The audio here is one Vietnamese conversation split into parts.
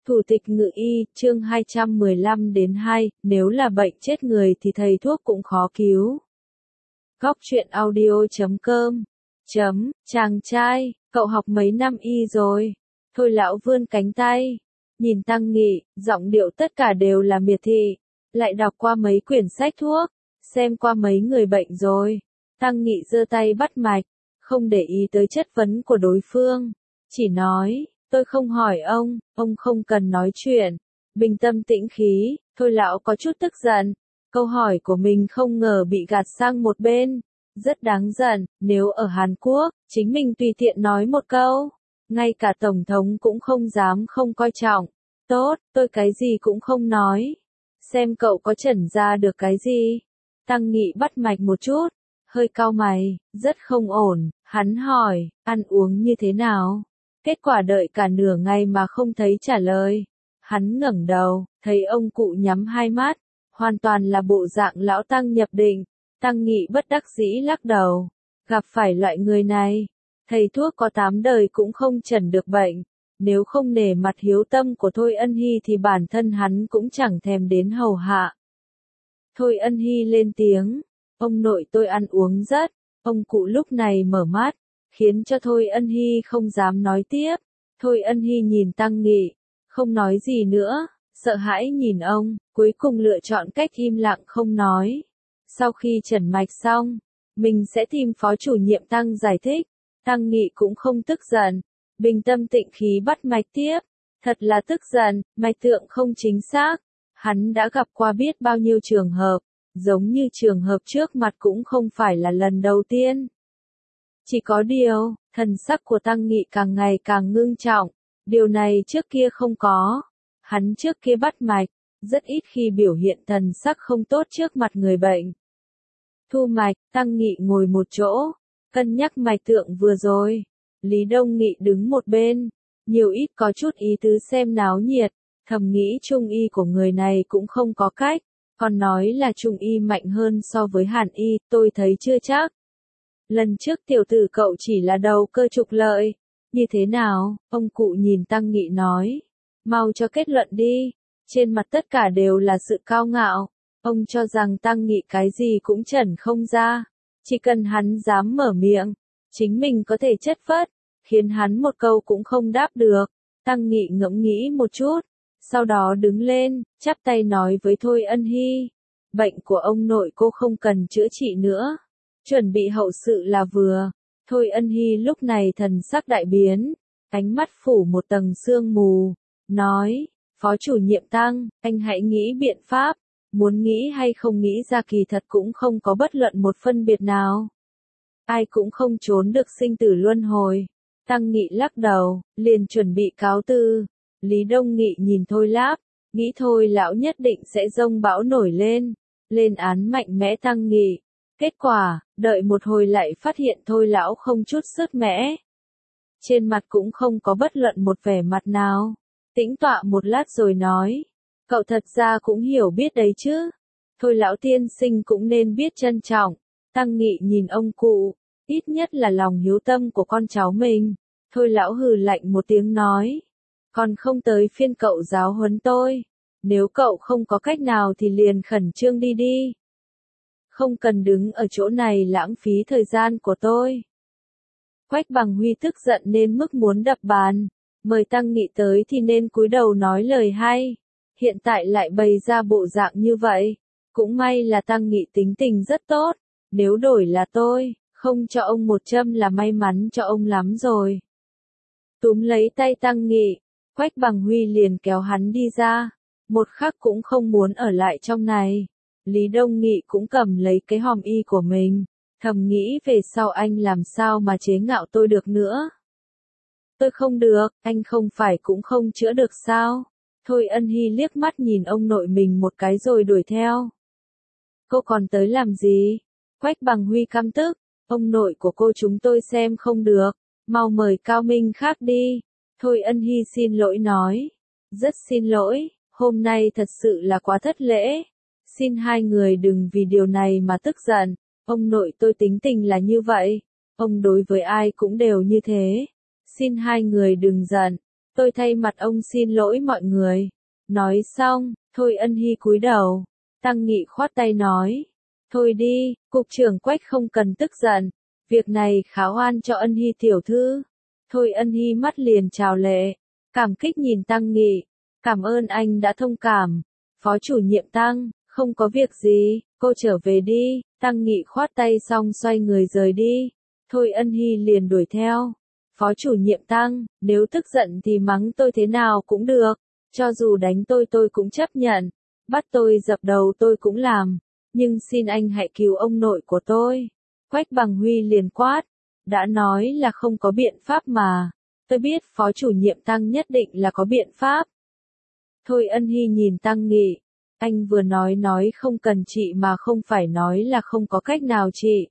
Thủ tịch Ngự Y, chương 215 đến 2, nếu là bệnh chết người thì thầy thuốc cũng khó cứu. Góc truyện audio.com Chàng trai, cậu học mấy năm y rồi? Thôi lão vươn cánh tay. Nhìn Tăng Nghị, giọng điệu tất cả đều là miệt thị. Lại đọc qua mấy quyển sách thuốc, xem qua mấy người bệnh rồi. Tăng Nghị giơ tay bắt mạch, không để ý tới chất vấn của đối phương. Chỉ nói, tôi không hỏi ông không cần nói chuyện. Bình tâm tĩnh khí, thôi lão có chút tức giận. Câu hỏi của mình không ngờ bị gạt sang một bên. Rất đáng giận, nếu ở Hàn Quốc, chính mình tùy tiện nói một câu. Ngay cả Tổng thống cũng không dám không coi trọng. Tốt, tôi cái gì cũng không nói. Xem cậu có chẩn ra được cái gì. Tăng Nghị bắt mạch một chút, hơi cau mày, rất không ổn. Hắn hỏi, ăn uống như thế nào? Kết quả đợi cả nửa ngày mà không thấy trả lời. Hắn ngẩng đầu, thấy ông cụ nhắm hai mắt, hoàn toàn là bộ dạng lão Tăng nhập định. Tăng Nghị bất đắc dĩ lắc đầu. Gặp phải loại người này, thầy thuốc có 8 đời cũng không chẩn được bệnh. Nếu không nể mặt hiếu tâm của Thôi Ân Hy thì bản thân hắn cũng chẳng thèm đến hầu hạ. Thôi Ân Hy lên tiếng, ông nội tôi ăn uống rất. Ông cụ lúc này mở mắt, khiến cho Thôi Ân Hy không dám nói tiếp. Thôi Ân Hy nhìn Tăng Nghị, không nói gì nữa, sợ hãi nhìn ông, cuối cùng lựa chọn cách im lặng không nói. Sau khi chẩn mạch xong, mình sẽ tìm phó chủ nhiệm Tăng giải thích. Tăng Nghị cũng không tức giận, bình tâm tĩnh khí bắt mạch tiếp. Thật là tức giận, mạch tượng không chính xác. Hắn đã gặp qua biết bao nhiêu trường hợp, giống như trường hợp trước mặt cũng không phải là lần đầu tiên. Chỉ có điều, thần sắc của Tăng Nghị càng ngày càng ngưng trọng, điều này trước kia không có. Hắn trước kia bắt mạch, rất ít khi biểu hiện thần sắc không tốt trước mặt người bệnh. Thu mạch, Tăng Nghị ngồi một chỗ, cân nhắc mạch tượng vừa rồi. Lý Đông Nghị đứng một bên, nhiều ít có chút ý tứ xem náo nhiệt, thầm nghĩ Trung y của người này cũng không có cách, còn nói là Trung y mạnh hơn so với Hàn y, tôi thấy chưa chắc. Lần trước tiểu tử cậu chỉ là đầu cơ trục lợi, như thế nào? Ông cụ nhìn Tăng Nghị nói, mau cho kết luận đi, trên mặt tất cả đều là sự cao ngạo. Ông cho rằng Tăng Nghị cái gì cũng chẩn không ra, chỉ cần hắn dám mở miệng, chính mình có thể chất phất, khiến hắn một câu cũng không đáp được. Tăng Nghị ngẫm nghĩ một chút, sau đó đứng lên, chắp tay nói với Thôi Ân Hy, bệnh của ông nội cô không cần chữa trị nữa, chuẩn bị hậu sự là vừa. Thôi Ân Hy lúc này thần sắc đại biến, ánh mắt phủ một tầng sương mù, nói, phó chủ nhiệm Tăng, anh hãy nghĩ biện pháp. Muốn nghĩ hay không nghĩ ra kỳ thật cũng không có bất luận một phân biệt nào. Ai cũng không trốn được sinh tử luân hồi. Tăng Nghị lắc đầu, liền chuẩn bị cáo từ. Lý Đông Nghị nhìn Thôi Láp, nghĩ thôi lão nhất định sẽ dông bão nổi lên, lên án mạnh mẽ Tăng Nghị. Kết quả, đợi một hồi lại phát hiện Thôi lão không chút sứt mẻ. Trên mặt cũng không có bất luận một vẻ mặt nào. Tĩnh tọa một lát rồi nói. Cậu thật ra cũng hiểu biết đấy chứ. Thôi lão tiên sinh cũng nên biết trân trọng. Tăng Nghị nhìn ông cụ, ít nhất là lòng hiếu tâm của con cháu mình. Thôi lão hừ lạnh một tiếng nói. Còn không tới phiên cậu giáo huấn tôi. Nếu cậu không có cách nào thì liền khẩn trương đi đi. Không cần đứng ở chỗ này lãng phí thời gian của tôi. Quách Bằng Huy tức giận nên mức muốn đập bàn. Mời Tăng Nghị tới thì nên cúi đầu nói lời hay. Hiện tại lại bày ra bộ dạng như vậy. Cũng may là Tăng Nghị tính tình rất tốt. Nếu đổi là tôi, không cho ông một châm là may mắn cho ông lắm rồi. Túm lấy tay Tăng Nghị, Quách Bằng Huy liền kéo hắn đi ra. Một khắc cũng không muốn ở lại trong này. Lý Đông Nghị cũng cầm lấy cái hòm y của mình. Thầm nghĩ về sau anh làm sao mà chế ngạo tôi được nữa. Tôi không được, anh không phải cũng không chữa được sao? Thôi Ân Hy liếc mắt nhìn ông nội mình một cái rồi đuổi theo. Cô còn tới làm gì? Quách Bằng Huy căm tức, ông nội của cô chúng tôi xem không được, mau mời Cao Minh khác đi. Thôi Ân Hy xin lỗi nói. Rất xin lỗi, hôm nay thật sự là quá thất lễ. Xin hai người đừng vì điều này mà tức giận, ông nội tôi tính tình là như vậy, ông đối với ai cũng đều như thế. Xin hai người đừng giận. Tôi thay mặt ông xin lỗi mọi người. Nói xong, Thôi Ân Hy cúi đầu. Tăng Nghị khoát tay nói. Thôi đi, cục trưởng Quách không cần tức giận. Việc này khá oan cho Ân Hy tiểu thư. Thôi Ân Hy mắt liền trào lệ. Cảm kích nhìn Tăng Nghị. Cảm ơn anh đã thông cảm. Phó chủ nhiệm Tăng, không có việc gì, cô trở về đi. Tăng Nghị khoát tay xong xoay người rời đi. Thôi Ân Hy liền đuổi theo. Phó chủ nhiệm Tăng, nếu tức giận thì mắng tôi thế nào cũng được. Cho dù đánh tôi cũng chấp nhận. Bắt tôi dập đầu tôi cũng làm. Nhưng xin anh hãy cứu ông nội của tôi. Quách Bằng Huy liền quát. Đã nói là không có biện pháp mà. Tôi biết phó chủ nhiệm Tăng nhất định là có biện pháp. Thôi Ân Hy nhìn Tăng Nghị. Anh vừa nói không cần trị mà không phải nói là không có cách nào trị.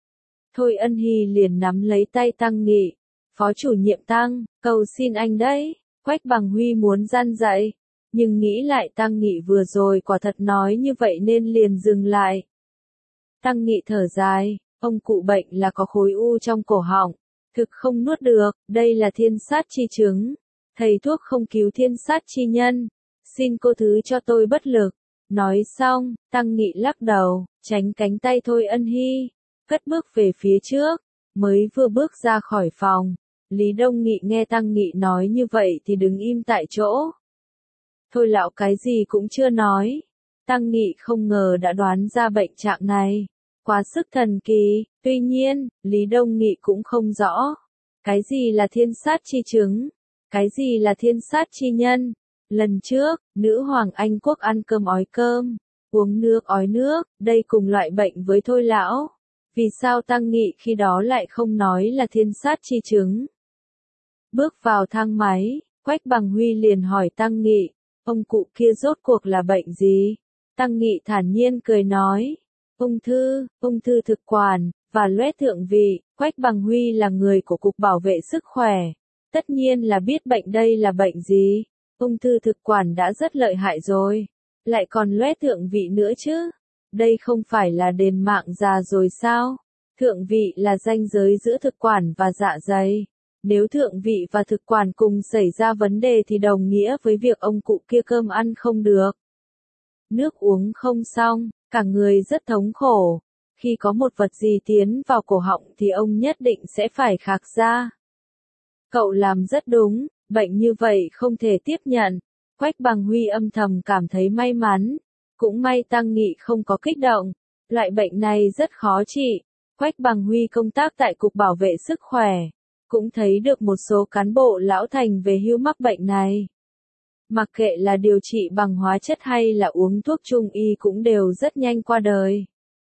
Thôi Ân Hy liền nắm lấy tay Tăng Nghị. Phó chủ nhiệm Tăng, cầu xin anh đấy. Quách Bằng Huy muốn gian dạy. Nhưng nghĩ lại Tăng Nghị vừa rồi quả thật nói như vậy nên liền dừng lại. Tăng Nghị thở dài, ông cụ bệnh là có khối u trong cổ họng. Thực không nuốt được, đây là thiên sát chi chứng. Thầy thuốc không cứu thiên sát chi nhân. Xin cô thứ cho tôi bất lực. Nói xong, Tăng Nghị lắc đầu, tránh cánh tay Thôi Ân Hy. Cất bước về phía trước. Mới vừa bước ra khỏi phòng. Lý Đông Nghị nghe Tăng Nghị nói như vậy thì đứng im tại chỗ. Thôi lão cái gì cũng chưa nói. Tăng Nghị không ngờ đã đoán ra bệnh trạng này. Quá sức thần kỳ, tuy nhiên, Lý Đông Nghị cũng không rõ. Cái gì là thiên sát chi chứng? Cái gì là thiên sát chi nhân? Lần trước, nữ hoàng Anh quốc ăn cơm ói cơm, uống nước ói nước, đây cùng loại bệnh với Thôi lão. Vì sao Tăng Nghị khi đó lại không nói là thiên sát chi chứng? Bước vào thang máy, Quách Bằng Huy liền hỏi Tăng Nghị, ông cụ kia rốt cuộc là bệnh gì? Tăng Nghị thản nhiên cười nói, ung thư thực quản, và loét thượng vị. Quách Bằng Huy là người của Cục Bảo vệ Sức khỏe. Tất nhiên là biết bệnh đây là bệnh gì. Ung thư thực quản đã rất lợi hại rồi. Lại còn loét thượng vị nữa chứ. Đây không phải là đền mạng già rồi sao? Thượng vị là ranh giới giữa thực quản và dạ dày. Nếu thượng vị và thực quản cùng xảy ra vấn đề thì đồng nghĩa với việc ông cụ kia cơm ăn không được. Nước uống không xong, cả người rất thống khổ. Khi có một vật gì tiến vào cổ họng thì ông nhất định sẽ phải khạc ra. Cậu làm rất đúng, bệnh như vậy không thể tiếp nhận. Quách Bằng Huy âm thầm cảm thấy may mắn. Cũng may Tăng Nghị không có kích động. Loại bệnh này rất khó trị. Quách Bằng Huy công tác tại Cục Bảo vệ Sức khỏe. Cũng thấy được một số cán bộ lão thành về hưu mắc bệnh này. Mặc kệ là điều trị bằng hóa chất hay là uống thuốc trung y cũng đều rất nhanh qua đời.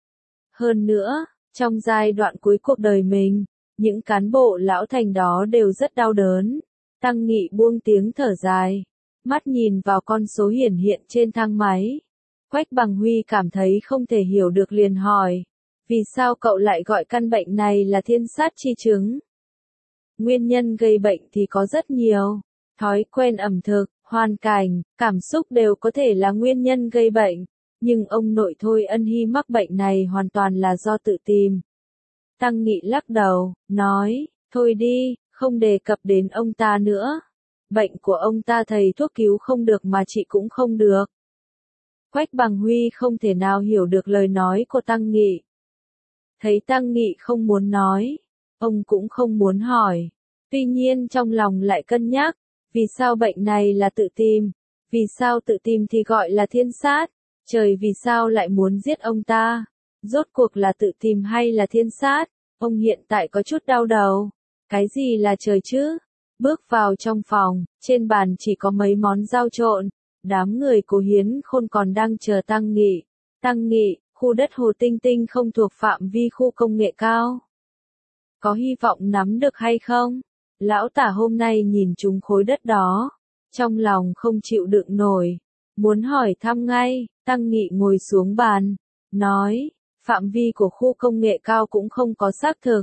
Hơn nữa, trong giai đoạn cuối cuộc đời mình, những cán bộ lão thành đó đều rất đau đớn. Tăng Nghị buông tiếng thở dài, mắt nhìn vào con số hiển hiện trên thang máy. Quách Bằng Huy cảm thấy không thể hiểu được liền hỏi, vì sao cậu lại gọi căn bệnh này là thiên sát chi chứng? Nguyên nhân gây bệnh thì có rất nhiều, thói quen ẩm thực, hoàn cảnh, cảm xúc đều có thể là nguyên nhân gây bệnh, nhưng ông nội Thôi Ân Hy mắc bệnh này hoàn toàn là do tự tìm. Tăng Nghị lắc đầu, nói, thôi đi, không đề cập đến ông ta nữa. Bệnh của ông ta thầy thuốc cứu không được mà trị cũng không được. Quách Bằng Huy không thể nào hiểu được lời nói của Tăng Nghị. Thấy Tăng Nghị không muốn nói, ông cũng không muốn hỏi. Tuy nhiên trong lòng lại cân nhắc, vì sao bệnh này là tự tìm? Vì sao tự tìm thì gọi là thiên sát? Trời vì sao lại muốn giết ông ta? Rốt cuộc là tự tìm hay là thiên sát? Ông hiện tại có chút đau đầu. Cái gì là trời chứ? Bước vào trong phòng, trên bàn chỉ có mấy món rau trộn. Đám người Cố Hiến Khôn còn đang chờ Tăng Nghị. Tăng Nghị, khu đất Hồ Tinh Tinh không thuộc phạm vi khu công nghệ cao. Có hy vọng nắm được hay không? Lão tả hôm nay nhìn trúng khối đất đó. Trong lòng không chịu đựng nổi. Muốn hỏi thăm ngay, Tăng Nghị ngồi xuống bàn. Nói, phạm vi của khu công nghệ cao cũng không có xác thực.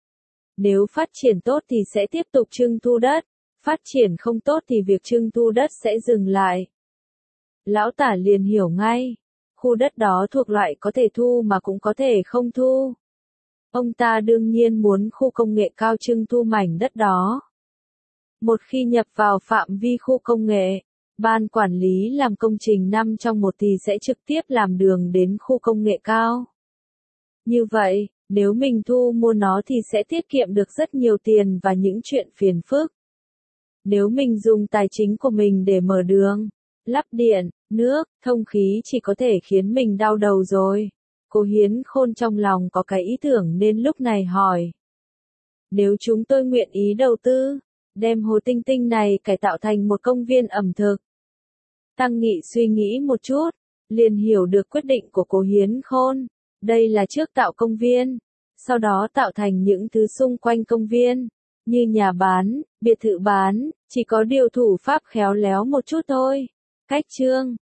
Nếu phát triển tốt thì sẽ tiếp tục trưng thu đất. Phát triển không tốt thì việc trưng thu đất sẽ dừng lại. Lão tả liền hiểu ngay. Khu đất đó thuộc loại có thể thu mà cũng có thể không thu. Ông ta đương nhiên muốn khu công nghệ cao trưng thu mảnh đất đó. Một khi nhập vào phạm vi khu công nghệ, ban quản lý làm công trình 5 trong 1 thì sẽ trực tiếp làm đường đến khu công nghệ cao. Như vậy, nếu mình thu mua nó thì sẽ tiết kiệm được rất nhiều tiền và những chuyện phiền phức. Nếu mình dùng tài chính của mình để mở đường, lắp điện, nước, thông khí chỉ có thể khiến mình đau đầu rồi. Cô Hiến Khôn trong lòng có cái ý tưởng nên lúc này hỏi. Nếu chúng tôi nguyện ý đầu tư, đem hồ Tinh Tinh này cải tạo thành một công viên ẩm thực. Tăng Nghị suy nghĩ một chút, liền hiểu được quyết định của cô Hiến Khôn. Đây là trước tạo công viên, sau đó tạo thành những thứ xung quanh công viên, như nhà bán, biệt thự bán, chỉ có điều thủ pháp khéo léo một chút thôi. Cách chương